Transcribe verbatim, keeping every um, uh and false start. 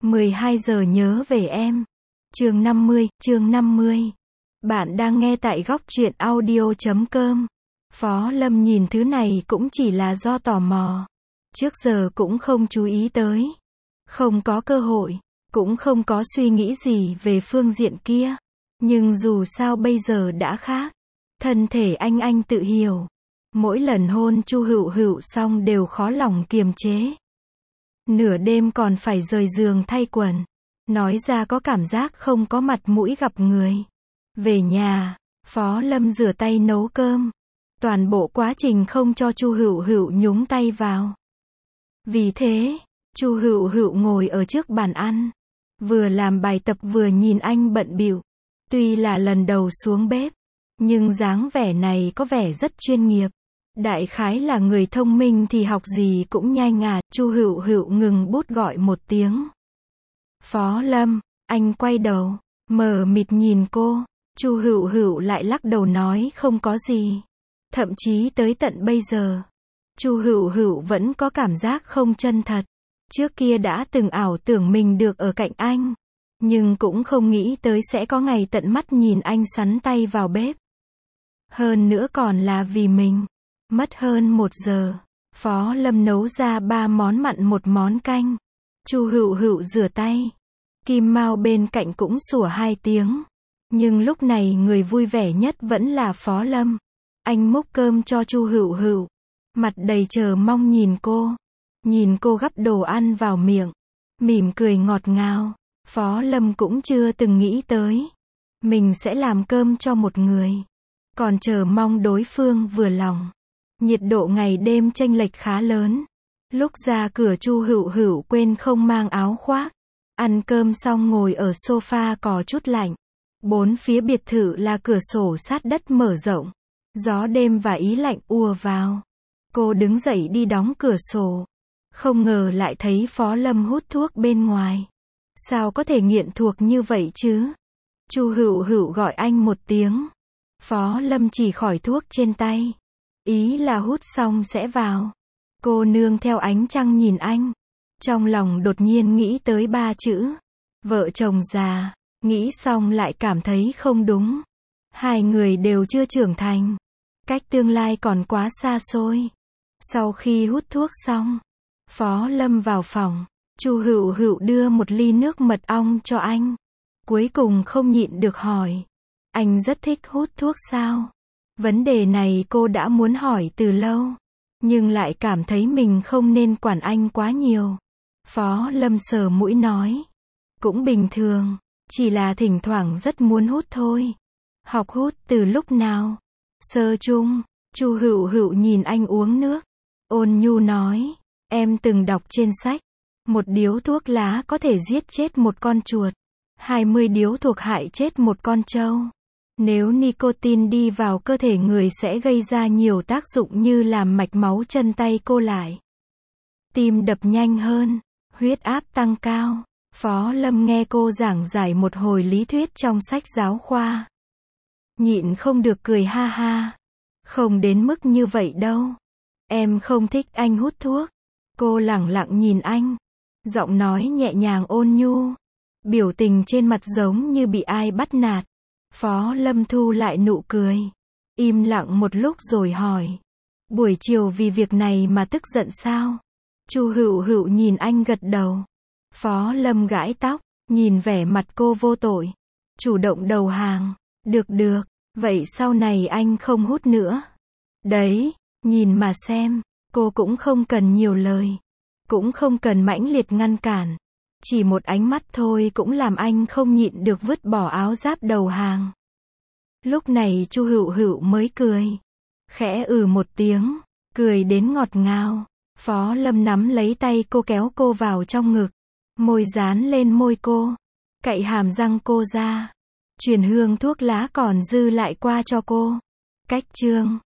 mười hai giờ nhớ về em. Chương năm mươi, chương năm mươi. Bạn đang nghe tại góc truyện audio chấm com. Phó Lâm nhìn thứ này cũng chỉ là do tò mò. Trước giờ cũng không chú ý tới. Không có cơ hội, cũng không có suy nghĩ gì về phương diện kia. Nhưng dù sao bây giờ đã khác. Thân thể anh anh tự hiểu. Mỗi lần hôn Chu Hựu Hựu xong đều khó lòng kiềm chế. Nửa đêm còn phải rời giường thay quần. Nói ra có cảm giác không có mặt mũi gặp người. Về nhà, Phó Lâm rửa tay nấu cơm. Toàn bộ quá trình không cho Chu Hựu Hựu nhúng tay vào. Vì thế, Chu Hựu Hựu ngồi ở trước bàn ăn. Vừa làm bài tập vừa nhìn anh bận bịu. Tuy là lần đầu xuống bếp, nhưng dáng vẻ này có vẻ rất chuyên nghiệp. Đại khái là người thông minh thì học gì cũng nhanh à. Chu Hựu Hựu ngừng bút gọi một tiếng. Phó Lâm, anh quay đầu, mờ mịt nhìn cô. Chu Hựu Hựu lại lắc đầu nói không có gì. Thậm chí tới tận bây giờ, Chu Hựu Hựu vẫn có cảm giác không chân thật. Trước kia đã từng ảo tưởng mình được ở cạnh anh, nhưng cũng không nghĩ tới sẽ có ngày tận mắt nhìn anh sắn tay vào bếp. Hơn nữa còn là vì mình. Mất hơn một giờ, Phó Lâm nấu ra ba món mặn một món canh. Chu Hựu Hựu rửa tay. Kim Mao bên cạnh cũng sủa hai tiếng. Nhưng lúc này người vui vẻ nhất vẫn là Phó Lâm. Anh múc cơm cho Chu Hựu Hựu. Mặt đầy chờ mong nhìn cô. Nhìn cô gắp đồ ăn vào miệng. Mỉm cười ngọt ngào. Phó Lâm cũng chưa từng nghĩ tới. Mình sẽ làm cơm cho một người. Còn chờ mong đối phương vừa lòng. Nhiệt độ ngày đêm chênh lệch khá lớn. Lúc ra cửa Chu Hựu Hựu quên không mang áo khoác. Ăn cơm xong ngồi ở sofa có chút lạnh. Bốn phía biệt thự là cửa sổ sát đất mở rộng. Gió đêm và ý lạnh ùa vào. Cô đứng dậy đi đóng cửa sổ. Không ngờ lại thấy Phó Lâm hút thuốc bên ngoài. Sao có thể nghiện thuộc như vậy chứ? Chu Hựu Hựu gọi anh một tiếng. Phó Lâm chỉ khỏi thuốc trên tay. Ý là hút xong sẽ vào. Cô nương theo ánh trăng nhìn anh. Trong lòng đột nhiên nghĩ tới ba chữ. Vợ chồng già. Nghĩ xong lại cảm thấy không đúng. Hai người đều chưa trưởng thành. Cách tương lai còn quá xa xôi. Sau khi hút thuốc xong, Phó Lâm vào phòng. Chu Hựu Hựu đưa một ly nước mật ong cho anh. Cuối cùng không nhịn được hỏi. Anh rất thích hút thuốc sao? Vấn đề này cô đã muốn hỏi từ lâu. Nhưng lại cảm thấy mình không nên quản anh quá nhiều. Phó Lâm sờ mũi nói. Cũng bình thường. Chỉ là thỉnh thoảng rất muốn hút thôi. Học hút từ lúc nào? Sơ chung. Chu Hựu Hựu nhìn anh uống nước. Ôn nhu nói. Em từng đọc trên sách. Một điếu thuốc lá có thể giết chết một con chuột. hai mươi điếu thuộc hại chết một con trâu. Nếu nicotine đi vào cơ thể người sẽ gây ra nhiều tác dụng như làm mạch máu chân tay cô lại. Tim đập nhanh hơn. Huyết áp tăng cao. Phó Lâm nghe cô giảng giải một hồi lý thuyết trong sách giáo khoa. Nhịn không được cười ha ha. Không đến mức như vậy đâu. Em không thích anh hút thuốc. Cô lẳng lặng nhìn anh. Giọng nói nhẹ nhàng ôn nhu. Biểu tình trên mặt giống như bị ai bắt nạt. Phó Lâm thu lại nụ cười. Im lặng một lúc rồi hỏi. Buổi chiều vì việc này mà tức giận sao? Chu Hựu Hựu nhìn anh gật đầu. Phó Lâm gãi tóc. Nhìn vẻ mặt cô vô tội. Chủ động đầu hàng. Được được. Vậy sau này anh không hút nữa. Đấy. Nhìn mà xem. Cô cũng không cần nhiều lời. Cũng không cần mãnh liệt ngăn cản. Chỉ một ánh mắt thôi cũng làm anh không nhịn được vứt bỏ áo giáp đầu hàng. Lúc này Chu Hựu Hựu mới cười. Khẽ ừ một tiếng. Cười đến ngọt ngào. Phó Lâm nắm lấy tay cô kéo cô vào trong ngực. Môi dán lên môi cô. Cạy hàm răng cô ra. Truyền hương thuốc lá còn dư lại qua cho cô. Cách chương.